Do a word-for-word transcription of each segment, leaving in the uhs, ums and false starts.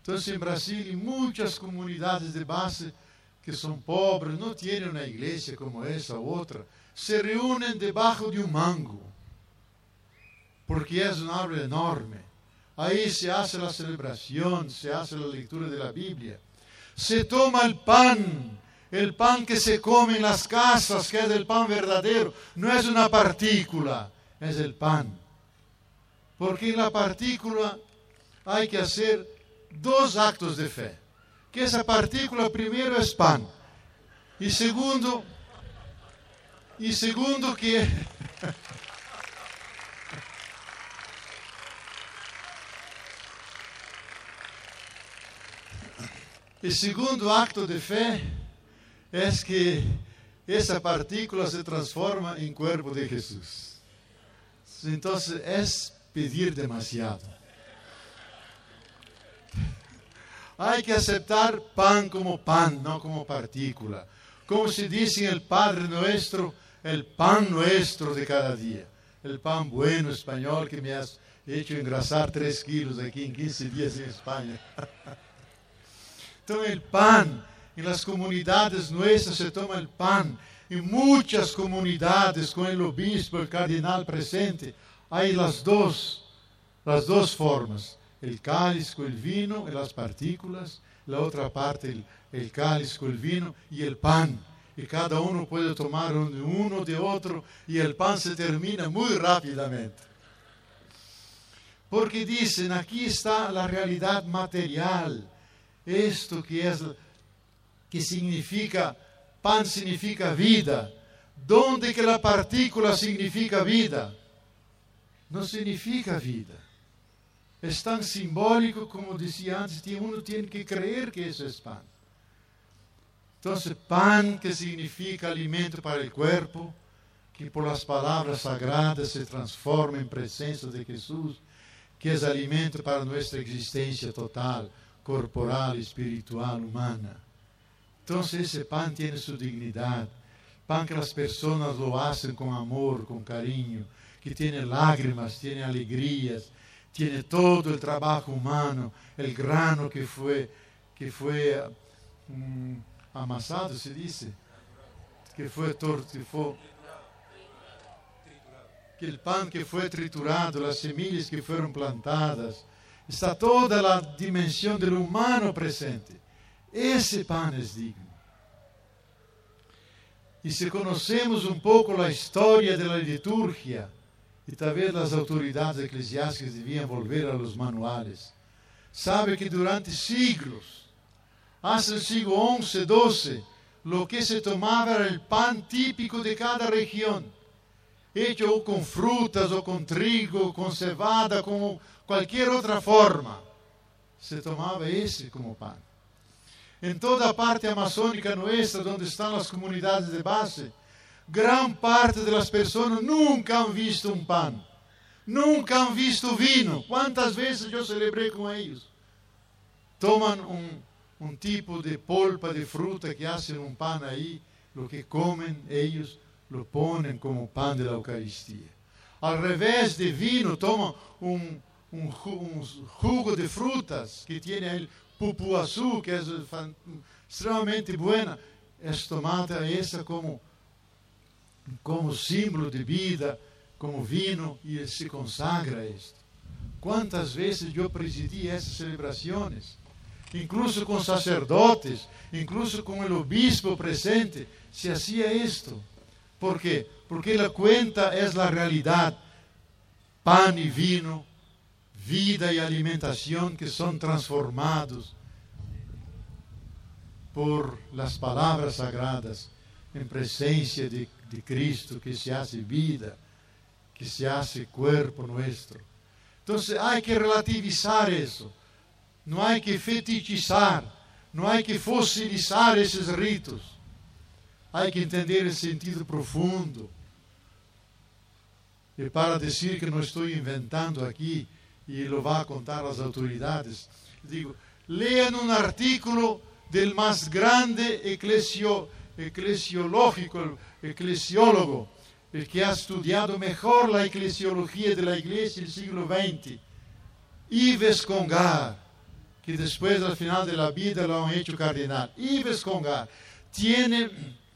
Entonces en Brasil hay muchas comunidades de base que son pobres, no tienen una iglesia como esa u otra, se reúnen debajo de un mango, porque es un árbol enorme. Ahí se hace la celebración, se hace la lectura de la Biblia. Se toma el pan, el pan que se come en las casas, que es el pan verdadero. No es una partícula, es el pan. Porque en la partícula hay que hacer dos actos de fe. Que esa partícula primero es pan. Y segundo, y segundo que... El segundo acto de fe es que esa partícula se transforma en cuerpo de Jesús. Entonces es pedir demasiado. Hay que aceptar pan como pan, no como partícula. Como se dice en el Padre Nuestro, el pan nuestro de cada día. El pan bueno español que me has hecho engrasar tres kilos aquí en quince días en España. Entonces el pan, en las comunidades nuestras se toma el pan. En muchas comunidades con el obispo, el cardenal presente, hay las dos, las dos formas. El cáliz con el vino, las partículas, la otra parte el, el cáliz con el vino y el pan. Y cada uno puede tomar de uno, de otro, y el pan se termina muy rápidamente. Porque dicen, aquí está la realidad material. Esto que es, que significa, pan significa vida. ¿Dónde que la partícula significa vida? No significa vida. Es tan simbólico como decía antes, uno tiene que creer que eso es pan. Entonces, pan que significa alimento para el cuerpo, que por las palabras sagradas se transforma en presencia de Jesús, que es alimento para nuestra existencia total, corporal, espiritual, humana. Entonces ese pan tiene su dignidad, pan que las personas lo hacen con amor, con cariño, que tiene lágrimas, tiene alegrías, tiene todo el trabajo humano, el grano que fue, que fue um, amasado, se dice, que fue tortifo, que el pan que fue triturado, las semillas que fueron plantadas, está toda la dimensión del humano presente. Ese pan es digno. Y si conocemos un poco la historia de la liturgia, y tal vez las autoridades eclesiásticas debían volver a los manuales, sabe que durante siglos, hasta el siglo once, doce, lo que se tomaba era el pan típico de cada región, hecho o con frutas, o con trigo, con cebada, con cualquier otra forma. Se tomaba ese como pan. En toda parte amazónica nuestra, donde están las comunidades de base, gran parte de las personas nunca han visto un pan, nunca han visto vino. ¿Cuántas veces yo celebré con ellos? Toman un, un tipo de polpa de fruta que hacen un pan ahí, lo que comen ellos lo ponen como pan de la Eucaristía. Al revés de vino, toman un, un, un jugo de frutas que tiene el pupuazú, que es extremadamente buena. Es tomada esa como, como símbolo de vida, como vino, y se consagra esto. ¿Cuántas veces yo presidí esas celebraciones? Incluso con sacerdotes, incluso con el obispo presente, se hacía esto. ¿Por qué? Porque la cuenta es la realidad. Pan y vino, vida y alimentación que son transformados por las palabras sagradas en presencia de, de Cristo, que se hace vida, que se hace cuerpo nuestro. Entonces hay que relativizar eso. No hay que fetichizar, no hay que fosilizar esos ritos. Hay que entender el sentido profundo. Y para decir que no estoy inventando aquí, y lo va a contar las autoridades, digo, lean un artículo del más grande eclesio, eclesiológico, el eclesiólogo, el que ha estudiado mejor la eclesiología de la iglesia del siglo veinte, Yves Congar, que después al final de la vida lo han hecho cardenal. Yves Congar tiene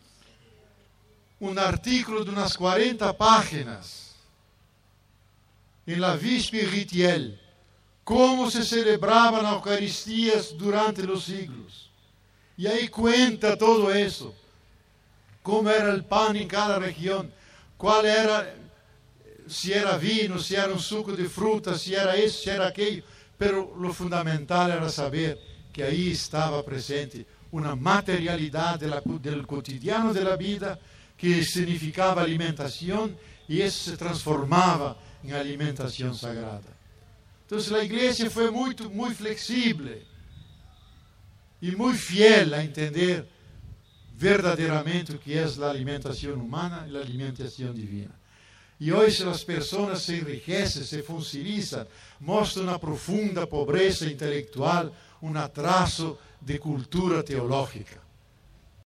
un artículo de unas cuarenta páginas en la Vie Spirituelle, cómo se celebraban las Eucaristías durante los siglos. Y ahí cuenta todo eso, cómo era el pan en cada región, cuál era, si era vino, si era un suco de fruta, si era eso, si era aquello. Pero lo fundamental era saber que ahí estaba presente una materialidad de la, del cotidiano de la vida que significaba alimentación, y eso se transformaba en alimentación sagrada. Entonces la iglesia fue muy, muy flexible y muy fiel a entender verdaderamente o que es la alimentación humana y la alimentación divina. Y hoy si las personas se enriquecen, se fosilizan, muestran una profunda pobreza intelectual, un atraso de cultura teológica.